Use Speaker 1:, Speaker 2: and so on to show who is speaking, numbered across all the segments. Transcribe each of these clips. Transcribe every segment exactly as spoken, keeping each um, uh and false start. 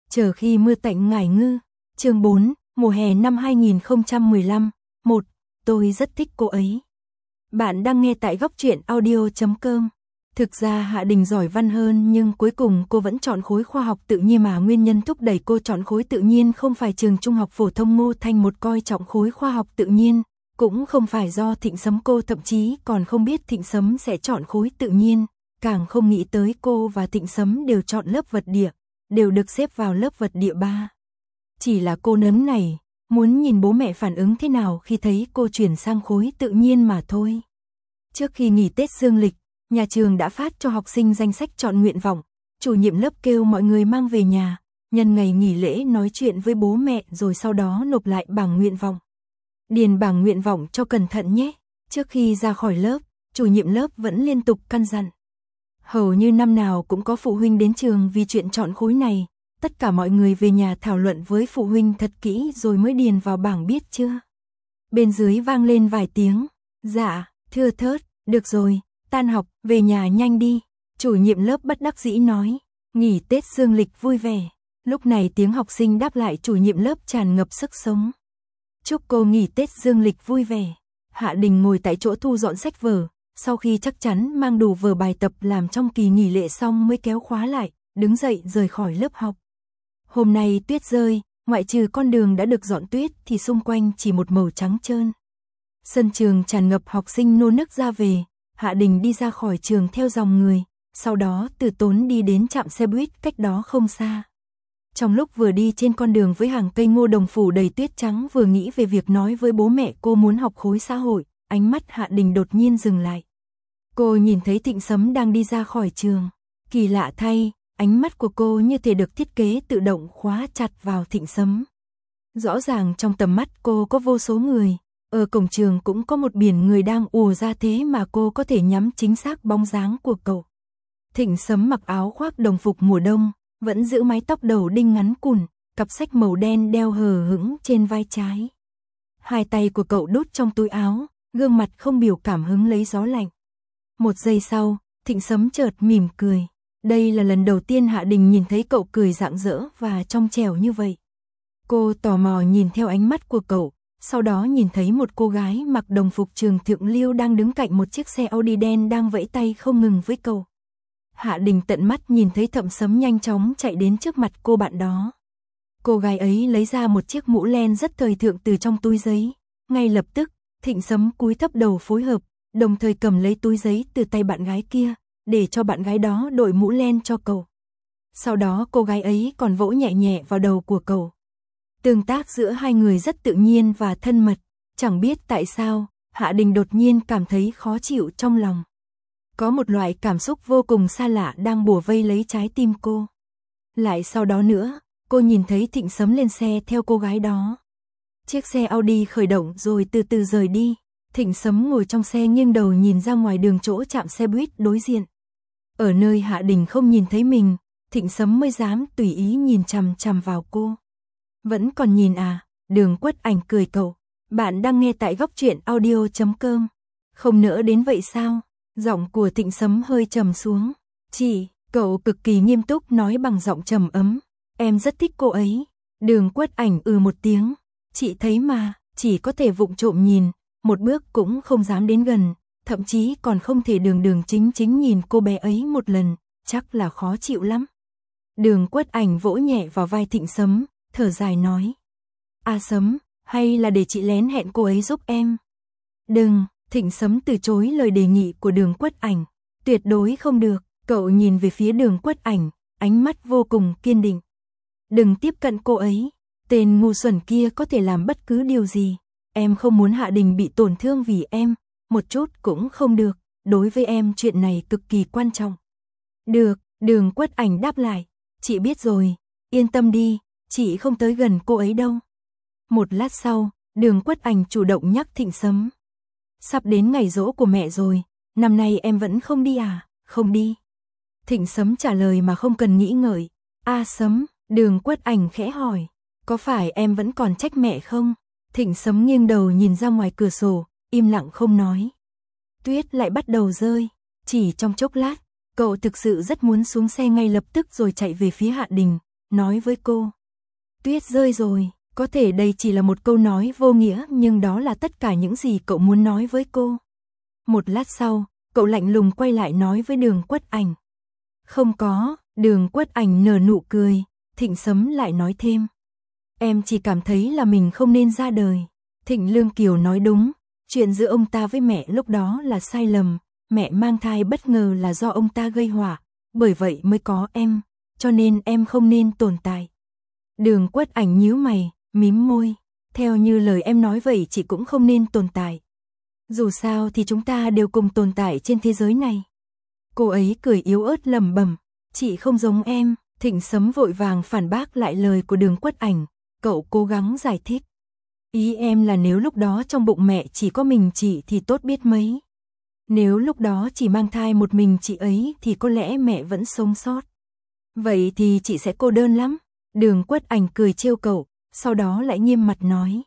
Speaker 1: Chờ khi mưa tạnh ngải ngư. Chương bốn, mùa hè năm hai nghìn không trăm mười lăm. một. Tôi rất thích cô ấy. Bạn đang nghe tại góc truyện audio chấm com. Thực ra Hạ Đình giỏi văn hơn nhưng cuối cùng cô vẫn chọn khối khoa học tự nhiên, mà nguyên nhân thúc đẩy cô chọn khối tự nhiên không phải trường trung học phổ thông Ngô Thanh một coi trọng khối khoa học tự nhiên, cũng không phải do Thịnh Sấm, cô thậm chí còn không biết Thịnh Sấm sẽ chọn khối tự nhiên, càng không nghĩ tới cô và Thịnh Sấm đều chọn lớp vật địa, đều được xếp vào lớp vật địa ba. Chỉ là cô nấm này, muốn nhìn bố mẹ phản ứng thế nào khi thấy cô chuyển sang khối tự nhiên mà thôi. Trước khi nghỉ Tết dương lịch, nhà trường đã phát cho học sinh danh sách chọn nguyện vọng, chủ nhiệm lớp kêu mọi người mang về nhà, nhân ngày nghỉ lễ nói chuyện với bố mẹ rồi sau đó nộp lại bảng nguyện vọng. Điền bảng nguyện vọng cho cẩn thận nhé. Trước khi ra khỏi lớp, chủ nhiệm lớp vẫn liên tục căn dặn. Hầu như năm nào cũng có phụ huynh đến trường vì chuyện chọn khối này, tất cả mọi người về nhà thảo luận với phụ huynh thật kỹ rồi mới điền vào bảng, biết chưa? Bên dưới vang lên vài tiếng, dạ, thưa thớt, được rồi, tan học, về nhà nhanh đi. Chủ nhiệm lớp bất đắc dĩ nói, nghỉ Tết dương lịch vui vẻ. Lúc này tiếng học sinh đáp lại chủ nhiệm lớp tràn ngập sức sống. Chúc cô nghỉ Tết dương lịch vui vẻ. Hạ Đình ngồi tại chỗ thu dọn sách vở, sau khi chắc chắn mang đủ vở bài tập làm trong kỳ nghỉ lễ xong mới kéo khóa lại, đứng dậy rời khỏi lớp học. Hôm nay tuyết rơi, ngoại trừ con đường đã được dọn tuyết thì xung quanh chỉ một màu trắng trơn. Sân trường tràn ngập học sinh nô nức ra về. Hạ Đình đi ra khỏi trường theo dòng người, sau đó từ tốn đi đến trạm xe buýt cách đó không xa. Trong lúc vừa đi trên con đường với hàng cây ngô đồng phủ đầy tuyết trắng, vừa nghĩ về việc nói với bố mẹ cô muốn học khối xã hội, ánh mắt Hạ Đình đột nhiên dừng lại. Cô nhìn thấy Thịnh Sấm đang đi ra khỏi trường. Kỳ lạ thay, ánh mắt của cô như thể được thiết kế tự động khóa chặt vào Thịnh Sấm. Rõ ràng trong tầm mắt cô có vô số người. Ở cổng trường cũng có một biển người đang ùa ra, thế mà cô có thể nhắm chính xác bóng dáng của cậu. Thịnh Sấm mặc áo khoác đồng phục mùa đông, vẫn giữ mái tóc đầu đinh ngắn cùn, cặp sách màu đen đeo hờ hững trên vai trái. Hai tay của cậu đút trong túi áo, gương mặt không biểu cảm hứng lấy gió lạnh. Một giây sau, Thịnh Sấm chợt mỉm cười. Đây là lần đầu tiên Hạ Đình nhìn thấy cậu cười rạng rỡ và trong trẻo như vậy. Cô tò mò nhìn theo ánh mắt của cậu. Sau đó nhìn thấy một cô gái mặc đồng phục trường thượng lưu đang đứng cạnh một chiếc xe Audi đen đang vẫy tay không ngừng với cậu. Hạ Đình tận mắt nhìn thấy Thịnh Sấm nhanh chóng chạy đến trước mặt cô bạn đó. Cô gái ấy lấy ra một chiếc mũ len rất thời thượng từ trong túi giấy. Ngay lập tức, Thịnh Sấm cúi thấp đầu phối hợp, đồng thời cầm lấy túi giấy từ tay bạn gái kia, để cho bạn gái đó đội mũ len cho cậu. Sau đó cô gái ấy còn vỗ nhẹ nhẹ vào đầu của cậu. Tương tác giữa hai người rất tự nhiên và thân mật, chẳng biết tại sao, Hạ Đình đột nhiên cảm thấy khó chịu trong lòng. Có một loại cảm xúc vô cùng xa lạ đang bủa vây lấy trái tim cô. Lại sau đó nữa, cô nhìn thấy Thịnh Sấm lên xe theo cô gái đó. Chiếc xe Audi khởi động rồi từ từ rời đi. Thịnh Sấm ngồi trong xe nghiêng đầu nhìn ra ngoài đường chỗ trạm xe buýt đối diện. Ở nơi Hạ Đình không nhìn thấy mình, Thịnh Sấm mới dám tùy ý nhìn chằm chằm vào cô. Vẫn còn nhìn à? Đường Quất Ảnh cười cậu. Bạn đang nghe tại góc truyện audio chấm com. Không nỡ đến vậy sao? Giọng của Thịnh Sấm hơi trầm xuống. Chị, cậu cực kỳ nghiêm túc nói bằng giọng trầm ấm. Em rất thích cô ấy. Đường Quất Ảnh ừ một tiếng. Chị thấy mà, chỉ có thể vụng trộm nhìn, một bước cũng không dám đến gần, thậm chí còn không thể đường đường chính chính nhìn cô bé ấy một lần, chắc là khó chịu lắm. Đường Quất Ảnh vỗ nhẹ vào vai Thịnh Sấm, thở dài nói. A Sấm, hay là để chị lén hẹn cô ấy giúp em? Đừng, Thịnh Sấm từ chối lời đề nghị của Đường Quất Ảnh. Tuyệt đối không được, cậu nhìn về phía Đường Quất Ảnh, ánh mắt vô cùng kiên định. Đừng tiếp cận cô ấy, tên ngu xuẩn kia có thể làm bất cứ điều gì. Em không muốn Hạ Đình bị tổn thương vì em, một chút cũng không được, đối với em chuyện này cực kỳ quan trọng. Được, Đường Quất Ảnh đáp lại, chị biết rồi, yên tâm đi. Chị không tới gần cô ấy đâu. Một lát sau, Đường Quất Ảnh chủ động nhắc Thịnh Sấm. Sắp đến ngày giỗ của mẹ rồi, năm nay em vẫn không đi à? Không đi. Thịnh Sấm trả lời mà không cần nghĩ ngợi. A Sấm, Đường Quất Ảnh khẽ hỏi. Có phải em vẫn còn trách mẹ không? Thịnh Sấm nghiêng đầu nhìn ra ngoài cửa sổ, im lặng không nói. Tuyết lại bắt đầu rơi. Chỉ trong chốc lát, cậu thực sự rất muốn xuống xe ngay lập tức rồi chạy về phía Hạ Đình. nói với cô. Tuyết rơi rồi, có thể đây chỉ là một câu nói vô nghĩa nhưng đó là tất cả những gì cậu muốn nói với cô. Một lát sau, cậu lạnh lùng quay lại nói với Đường Quất Ảnh. Không có, Đường Quất Ảnh nở nụ cười, Thịnh Sấm lại nói thêm. Em chỉ cảm thấy là mình không nên ra đời. Thịnh Lương Kiều nói đúng, chuyện giữa ông ta với mẹ lúc đó là sai lầm, mẹ mang thai bất ngờ là do ông ta gây họa, bởi vậy mới có em, cho nên em không nên tồn tại. Đường Quất Ảnh nhíu mày, mím môi, theo như lời em nói vậy chị cũng không nên tồn tại. Dù sao thì chúng ta đều cùng tồn tại trên thế giới này. Cô ấy cười yếu ớt lẩm bẩm, chị không giống em. Thịnh Sấm vội vàng phản bác lại lời của Đường Quất Ảnh, cậu cố gắng giải thích. Ý em là nếu lúc đó trong bụng mẹ chỉ có mình chị thì tốt biết mấy. Nếu lúc đó chỉ mang thai một mình chị ấy thì có lẽ mẹ vẫn sống sót. Vậy thì chị sẽ cô đơn lắm. Đường Quất Ảnh cười trêu cậu, sau đó lại nghiêm mặt nói.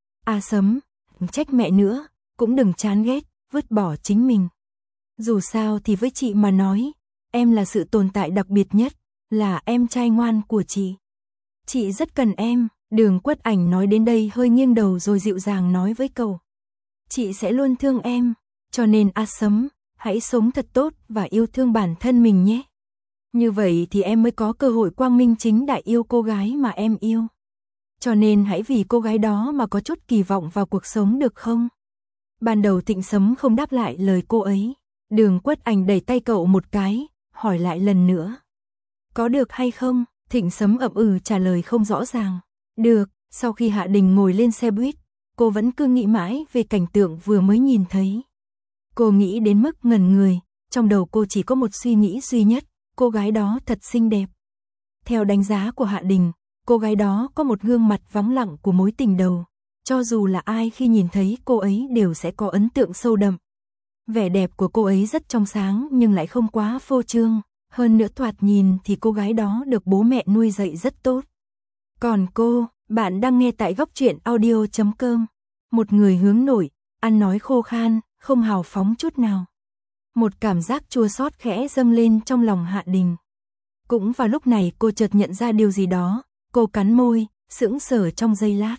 Speaker 1: À Sấm, trách mẹ nữa, cũng đừng chán ghét, vứt bỏ chính mình. Dù sao thì với chị mà nói, em là sự tồn tại đặc biệt nhất, là em trai ngoan của chị. Chị rất cần em. Đường Quất Ảnh nói đến đây hơi nghiêng đầu rồi dịu dàng nói với cậu. Chị sẽ luôn thương em, cho nên A Sấm, hãy sống thật tốt và yêu thương bản thân mình nhé. Như vậy thì em mới có cơ hội quang minh chính đại yêu cô gái mà em yêu. Cho nên hãy vì cô gái đó mà có chút kỳ vọng vào cuộc sống được không? Ban đầu Thịnh Sấm không đáp lại lời cô ấy. Đường Quất Ảnh đẩy tay cậu một cái, hỏi lại lần nữa. Có được hay không? Thịnh Sấm ậm ừ trả lời không rõ ràng. Được. Sau khi Hạ Đình ngồi lên xe buýt, cô vẫn cứ nghĩ mãi về cảnh tượng vừa mới nhìn thấy. Cô nghĩ đến mức ngẩn người, trong đầu cô chỉ có một suy nghĩ duy nhất, cô gái đó thật xinh đẹp. Theo đánh giá của Hạ Đình, cô gái đó có một gương mặt vắng lặng của mối tình đầu, cho dù là ai khi nhìn thấy cô ấy đều sẽ có ấn tượng sâu đậm. Vẻ đẹp của cô ấy rất trong sáng nhưng lại không quá phô trương, hơn nữa thoạt nhìn thì cô gái đó được bố mẹ nuôi dạy rất tốt. Còn cô, bạn đang nghe tại góc truyện audio chấm com. Một người hướng nội, ăn nói khô khan, không hào phóng chút nào. Một cảm giác chua xót khẽ dâng lên trong lòng Hạ Đình. Cũng vào lúc này cô chợt nhận ra điều gì đó, cô cắn môi, sững sờ trong giây lát.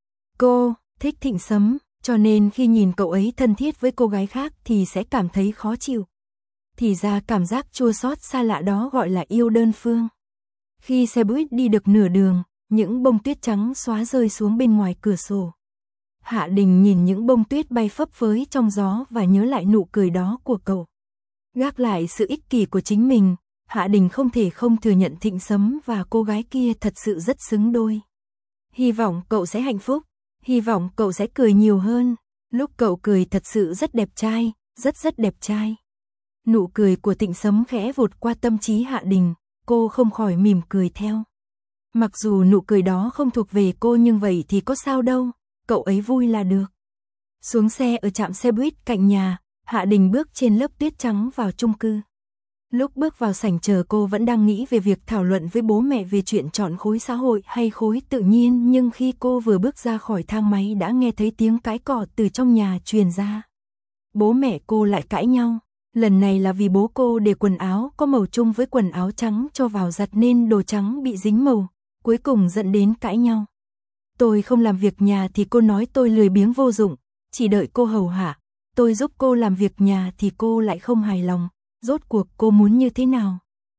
Speaker 1: Cô thích Thịnh Sấm, cho nên khi nhìn cậu ấy thân thiết với cô gái khác thì sẽ cảm thấy khó chịu. Thì ra cảm giác chua xót xa lạ đó gọi là yêu đơn phương. Khi xe buýt đi được nửa đường, những bông tuyết trắng xóa rơi xuống bên ngoài cửa sổ. Hạ Đình nhìn những bông tuyết bay phấp phới trong gió và nhớ lại nụ cười đó của cậu. Gác lại sự ích kỷ của chính mình, Hạ Đình không thể không thừa nhận Thịnh Sấm và cô gái kia thật sự rất xứng đôi. Hy vọng cậu sẽ hạnh phúc, hy vọng cậu sẽ cười nhiều hơn. Lúc cậu cười thật sự rất đẹp trai, rất rất đẹp trai. Nụ cười của Thịnh Sấm khẽ vụt qua tâm trí Hạ Đình, cô không khỏi mỉm cười theo. Mặc dù nụ cười đó không thuộc về cô nhưng vậy thì có sao đâu, cậu ấy vui là được. Xuống xe ở trạm xe buýt cạnh nhà, Hạ Đình bước trên lớp tuyết trắng vào chung cư. Lúc bước vào sảnh chờ cô vẫn đang nghĩ về việc thảo luận với bố mẹ về chuyện chọn khối xã hội hay khối tự nhiên, nhưng khi cô vừa bước ra khỏi thang máy đã nghe thấy tiếng cãi cọ từ trong nhà truyền ra. Bố mẹ cô lại cãi nhau, lần này là vì bố cô để quần áo có màu chung với quần áo trắng cho vào giặt nên đồ trắng bị dính màu, cuối cùng dẫn đến cãi nhau. Tôi không làm việc nhà thì cô nói tôi lười biếng vô dụng, chỉ đợi cô hầu hạ. Tôi giúp cô làm việc nhà thì cô lại không hài lòng, rốt cuộc cô muốn như thế nào?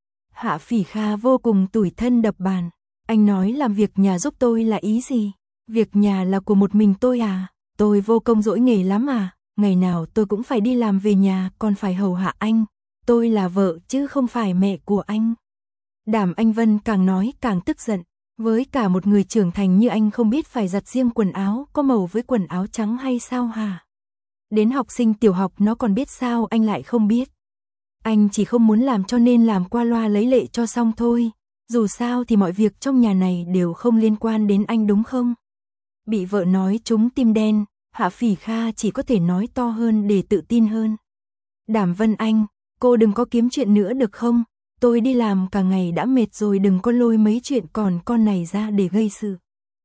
Speaker 1: Hạ Phỉ Kha vô cùng tủi thân đập bàn. Anh nói làm việc nhà giúp tôi là ý gì? Việc nhà là của một mình tôi à? Tôi vô công dỗi nghề lắm à? Ngày nào tôi cũng phải đi làm về nhà còn phải hầu hạ anh. Tôi là vợ chứ không phải mẹ của anh. Đàm Anh Vân càng nói càng tức giận. Với cả một người trưởng thành như anh không biết phải giặt riêng quần áo có màu với quần áo trắng hay sao hả? Đến học sinh tiểu học nó còn biết sao anh lại không biết. Anh chỉ không muốn làm cho nên làm qua loa lấy lệ cho xong thôi. Dù sao thì mọi việc trong nhà này đều không liên quan đến anh đúng không? Bị vợ nói trúng tim đen, Hạ Phỉ Kha chỉ có thể nói to hơn để tự tin hơn. Đàm Vân Anh, cô đừng có kiếm chuyện nữa được không? Tôi đi làm cả ngày đã mệt rồi, đừng có lôi mấy chuyện còn con này ra để gây sự.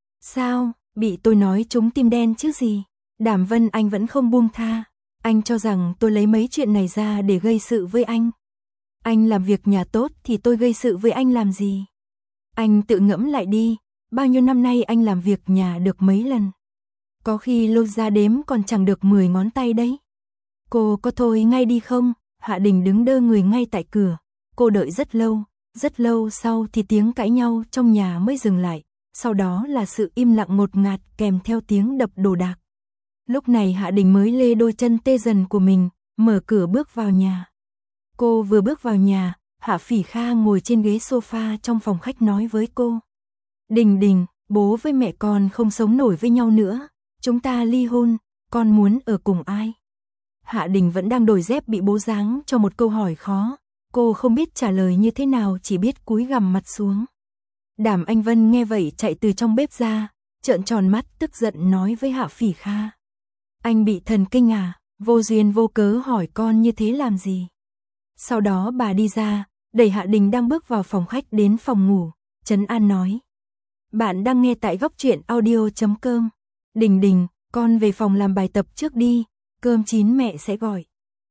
Speaker 1: Sao, bị tôi nói trúng tim đen chứ gì? Đàm Vân Anh vẫn không buông tha. Anh cho rằng tôi lấy mấy chuyện này ra để gây sự với anh. Anh làm việc nhà tốt thì tôi gây sự với anh làm gì? Anh tự ngẫm lại đi, bao nhiêu năm nay anh làm việc nhà được mấy lần. Có khi lôi ra đếm còn chẳng được mười ngón tay đấy. Cô có thôi ngay đi không? Hạ Đình đứng đơ người ngay tại cửa. Cô đợi rất lâu, rất lâu sau thì tiếng cãi nhau trong nhà mới dừng lại. Sau đó là sự im lặng ngột ngạt kèm theo tiếng đập đồ đạc. Lúc này Hạ Đình mới lê đôi chân tê dần của mình, mở cửa bước vào nhà. Cô vừa bước vào nhà, Hạ Phỉ Kha ngồi trên ghế sofa trong phòng khách nói với cô. Đình Đình, bố với mẹ con không sống nổi với nhau nữa. Chúng ta ly hôn, con muốn ở cùng ai? Hạ Đình vẫn đang đổi dép bị bố giáng cho một câu hỏi khó. Cô không biết trả lời như thế nào, chỉ biết cúi gằm mặt xuống. Đàm Anh Vân nghe vậy chạy từ trong bếp ra, trợn tròn mắt tức giận nói với Hạ Phỉ Kha. Anh bị thần kinh à, vô duyên vô cớ hỏi con như thế làm gì? Sau đó bà đi ra, đẩy Hạ Đình đang bước vào phòng khách đến phòng ngủ, trấn an nói. Bạn đang nghe tại góc truyện audio chấm com. Đình Đình, con về phòng làm bài tập trước đi, cơm chín mẹ sẽ gọi.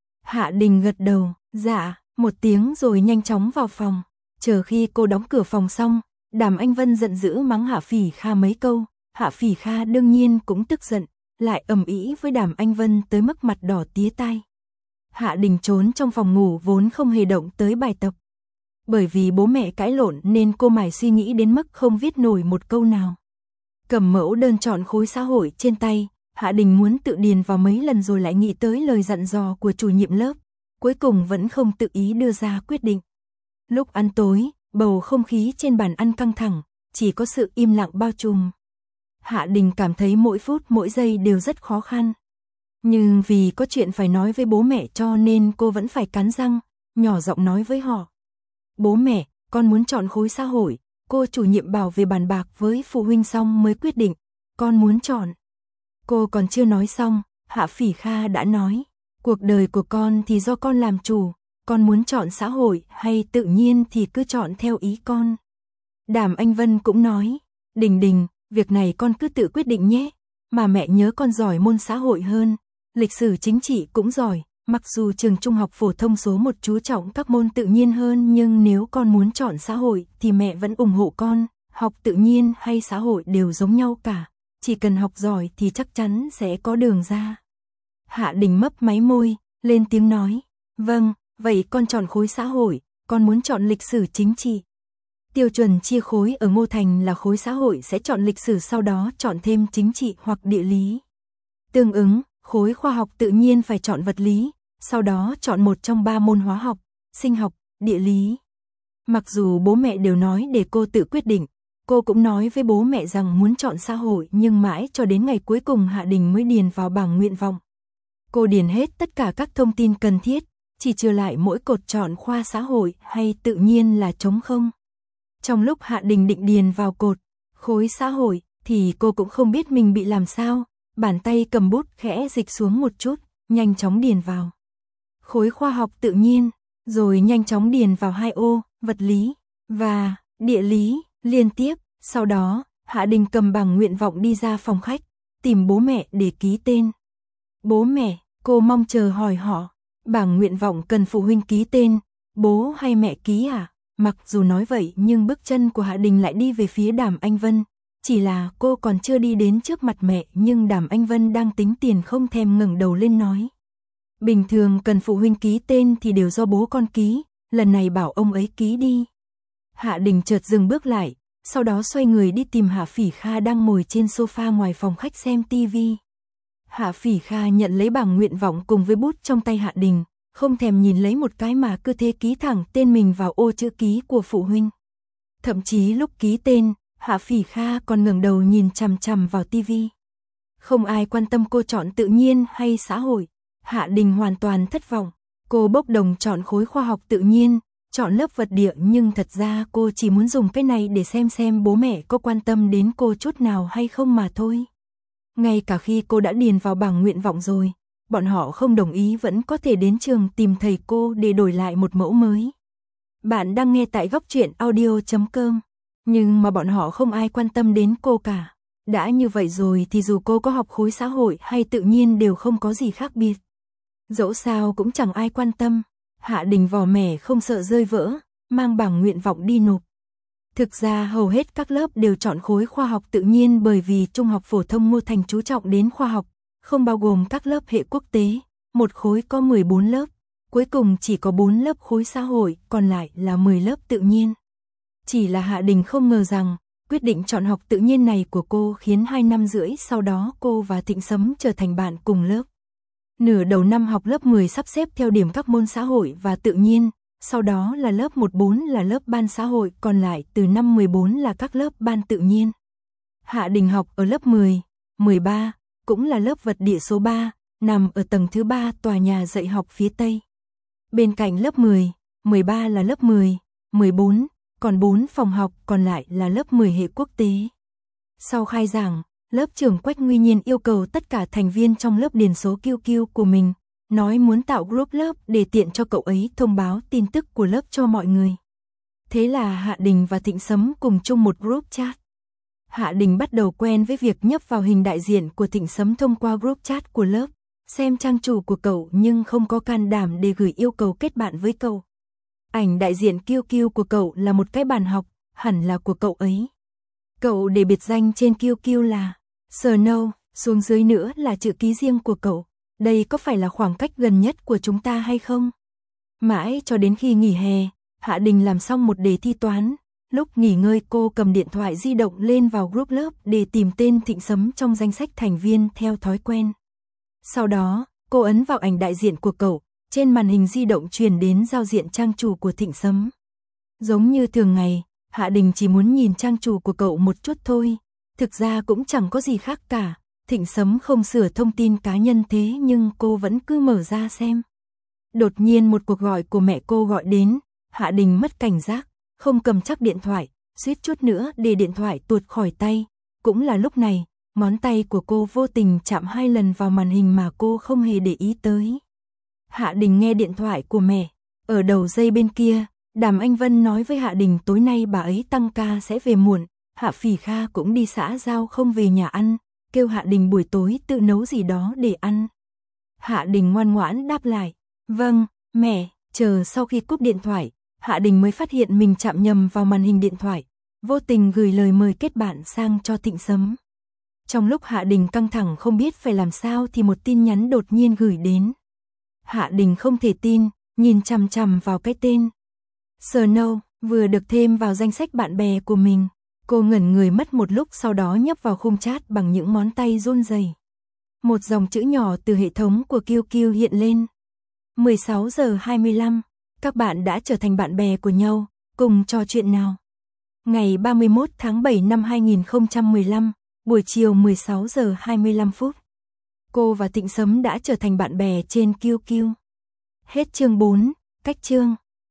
Speaker 1: Hạ Đình gật đầu, dạ, một tiếng rồi nhanh chóng vào phòng. Chờ khi cô đóng cửa phòng xong, Đàm Anh Vân giận dữ mắng Hạ Phỉ Kha mấy câu. Hạ Phỉ Kha đương nhiên cũng tức giận, lại ầm ĩ với Đàm Anh Vân tới mức mặt đỏ tía tai. Hạ Đình trốn trong phòng ngủ vốn không hề động tới bài tập. Bởi vì bố mẹ cãi lộn nên cô mải suy nghĩ đến mức không viết nổi một câu nào. Cầm mẫu đơn chọn khối xã hội trên tay, Hạ Đình muốn tự điền vào mấy lần rồi lại nghĩ tới lời dặn dò của chủ nhiệm lớp, cuối cùng vẫn không tự ý đưa ra quyết định. Lúc ăn tối, bầu không khí trên bàn ăn căng thẳng, chỉ có sự im lặng bao trùm. Hạ Đình cảm thấy mỗi phút mỗi giây đều rất khó khăn. Nhưng vì có chuyện phải nói với bố mẹ cho nên cô vẫn phải cắn răng, nhỏ giọng nói với họ. Bố mẹ, con muốn chọn khối xã hội, cô chủ nhiệm bảo về bàn bạc với phụ huynh xong mới quyết định, con muốn chọn. Cô còn chưa nói xong, Hạ Phỉ Kha đã nói, cuộc đời của con thì do con làm chủ, con muốn chọn xã hội hay tự nhiên thì cứ chọn theo ý con. Đàm Anh Vân cũng nói, Đình Đình, việc này con cứ tự quyết định nhé, mà mẹ nhớ con giỏi môn xã hội hơn, lịch sử chính trị cũng giỏi, mặc dù trường trung học phổ thông số một chú trọng các môn tự nhiên hơn nhưng nếu con muốn chọn xã hội thì mẹ vẫn ủng hộ con, học tự nhiên hay xã hội đều giống nhau cả, chỉ cần học giỏi thì chắc chắn sẽ có đường ra. Hạ Đình mấp máy môi, lên tiếng nói, vâng, vậy con chọn khối xã hội, con muốn chọn lịch sử chính trị. Tiêu chuẩn chia khối ở Ngô Thành là khối xã hội sẽ chọn lịch sử sau đó chọn thêm chính trị hoặc địa lý. Tương ứng, khối khoa học tự nhiên phải chọn vật lý, sau đó chọn một trong ba môn hóa học, sinh học, địa lý. Mặc dù bố mẹ đều nói để cô tự quyết định, cô cũng nói với bố mẹ rằng muốn chọn xã hội nhưng mãi cho đến ngày cuối cùng Hạ Đình mới điền vào bảng nguyện vọng. Cô điền hết tất cả các thông tin cần thiết, chỉ trừ lại mỗi cột chọn khoa xã hội hay tự nhiên là trống không. Trong lúc Hạ Đình định điền vào cột khối xã hội thì cô cũng không biết mình bị làm sao, bàn tay cầm bút khẽ dịch xuống một chút, nhanh chóng điền vào khối khoa học tự nhiên, rồi nhanh chóng điền vào hai ô, vật lý và địa lý liên tiếp. Sau đó, Hạ Đình cầm bảng nguyện vọng đi ra phòng khách, tìm bố mẹ để ký tên. Bố mẹ, cô mong chờ hỏi họ, bảng nguyện vọng cần phụ huynh ký tên, bố hay mẹ ký à? Mặc dù nói vậy nhưng bước chân của Hạ Đình lại đi về phía Đàm Anh Vân. Chỉ là cô còn chưa đi đến trước mặt mẹ nhưng Đàm Anh Vân đang tính tiền không thèm ngẩng đầu lên nói. Bình thường cần phụ huynh ký tên thì đều do bố con ký, lần này bảo ông ấy ký đi. Hạ Đình chợt dừng bước lại, sau đó xoay người đi tìm Hạ Phỉ Kha đang ngồi trên sofa ngoài phòng khách xem tivi. Hạ Phỉ Kha nhận lấy bảng nguyện vọng cùng với bút trong tay Hạ Đình, không thèm nhìn lấy một cái mà cứ thế ký thẳng tên mình vào ô chữ ký của phụ huynh. Thậm chí lúc ký tên, Hạ Phỉ Kha còn ngẩng đầu nhìn chằm chằm vào tivi. Không ai quan tâm cô chọn tự nhiên hay xã hội. Hạ Đình hoàn toàn thất vọng. Cô bốc đồng chọn khối khoa học tự nhiên, chọn lớp vật địa nhưng thật ra cô chỉ muốn dùng cái này để xem xem bố mẹ có quan tâm đến cô chút nào hay không mà thôi. Ngay cả khi cô đã điền vào bảng nguyện vọng rồi, bọn họ không đồng ý vẫn có thể đến trường tìm thầy cô để đổi lại một mẫu mới. Bạn đang nghe tại góc truyện audio chấm com. Nhưng mà bọn họ không ai quan tâm đến cô cả. Đã như vậy rồi thì dù cô có học khối xã hội hay tự nhiên đều không có gì khác biệt. Dẫu sao cũng chẳng ai quan tâm. Hạ Đình vò mẻ không sợ rơi vỡ, mang bảng nguyện vọng đi nộp. Thực ra hầu hết các lớp đều chọn khối khoa học tự nhiên bởi vì trung học phổ thông Ngô Thành chú trọng đến khoa học, không bao gồm các lớp hệ quốc tế, một khối có mười bốn lớp, cuối cùng chỉ có bốn lớp khối xã hội, còn lại là mười lớp tự nhiên. Chỉ là Hạ Đình không ngờ rằng, quyết định chọn học tự nhiên này của cô khiến hai năm rưỡi sau đó cô và Thịnh Sấm trở thành bạn cùng lớp. Nửa đầu năm học lớp mười sắp xếp theo điểm các môn xã hội và tự nhiên, sau đó là lớp mười bốn là lớp ban xã hội, còn lại từ năm mười bốn là các lớp ban tự nhiên. Hạ Đình học ở lớp mười, mười ba, cũng là lớp vật địa số ba, nằm ở tầng thứ ba tòa nhà dạy học phía Tây. Bên cạnh lớp mười, mười ba là lớp mười, mười bốn, còn bốn phòng học còn lại là lớp mười hệ quốc tế. Sau khai giảng, lớp trưởng Quách Nguy Nhiên yêu cầu tất cả thành viên trong lớp điền số Q Q của mình, nói muốn tạo group lớp để tiện cho cậu ấy thông báo tin tức của lớp cho mọi người. Thế là Hạ Đình và Thịnh Sấm cùng chung một group chat. Hạ Đình bắt đầu quen với việc nhấp vào hình đại diện của Thịnh Sấm thông qua group chat của lớp, xem trang chủ của cậu nhưng không có can đảm để gửi yêu cầu kết bạn với cậu. Ảnh đại diện Q Q của cậu là một cái bàn học, hẳn là của cậu ấy. Cậu để biệt danh trên Q Q là Snow, xuống dưới nữa là chữ ký riêng của cậu. Đây có phải là khoảng cách gần nhất của chúng ta hay không? Mãi cho đến khi nghỉ hè, Hạ Đình làm xong một đề thi toán. Lúc nghỉ ngơi cô cầm điện thoại di động lên vào group lớp để tìm tên Thịnh Sấm trong danh sách thành viên theo thói quen. Sau đó, cô ấn vào ảnh đại diện của cậu, trên màn hình di động truyền đến giao diện trang chủ của Thịnh Sấm. Giống như thường ngày, Hạ Đình chỉ muốn nhìn trang chủ của cậu một chút thôi, thực ra cũng chẳng có gì khác cả. Thịnh Sấm không sửa thông tin cá nhân thế nhưng cô vẫn cứ mở ra xem. Đột nhiên một cuộc gọi của mẹ cô gọi đến, Hạ Đình mất cảnh giác, không cầm chắc điện thoại, suýt chút nữa để điện thoại tuột khỏi tay. Cũng là lúc này, ngón tay của cô vô tình chạm hai lần vào màn hình mà cô không hề để ý tới. Hạ Đình nghe điện thoại của mẹ, ở đầu dây bên kia, Đàm Anh Vân nói với Hạ Đình tối nay bà ấy tăng ca sẽ về muộn, Hạ Phỉ Kha cũng đi xã giao không về nhà ăn, kêu Hạ Đình buổi tối tự nấu gì đó để ăn. Hạ Đình ngoan ngoãn đáp lại, vâng, mẹ, chờ sau khi cúp điện thoại, Hạ Đình mới phát hiện mình chạm nhầm vào màn hình điện thoại, vô tình gửi lời mời kết bạn sang cho Thịnh Sấm. Trong lúc Hạ Đình căng thẳng không biết phải làm sao thì một tin nhắn đột nhiên gửi đến. Hạ Đình không thể tin, nhìn chằm chằm vào cái tên Snow vừa được thêm vào danh sách bạn bè của mình. Cô ngẩn người mất một lúc sau đó nhấp vào khung chat bằng những ngón tay run rẩy. Một dòng chữ nhỏ từ hệ thống của Q Q hiện lên. mười sáu giờ hai mươi lăm, các bạn đã trở thành bạn bè của nhau, cùng trò chuyện nào. Ngày ba mươi mốt tháng bảy năm hai nghìn không trăm mười lăm, buổi chiều mười sáu giờ hai mươi lăm phút. Cô và Thịnh Sấm đã trở thành bạn bè trên Q Q. Hết chương bốn, cách chương.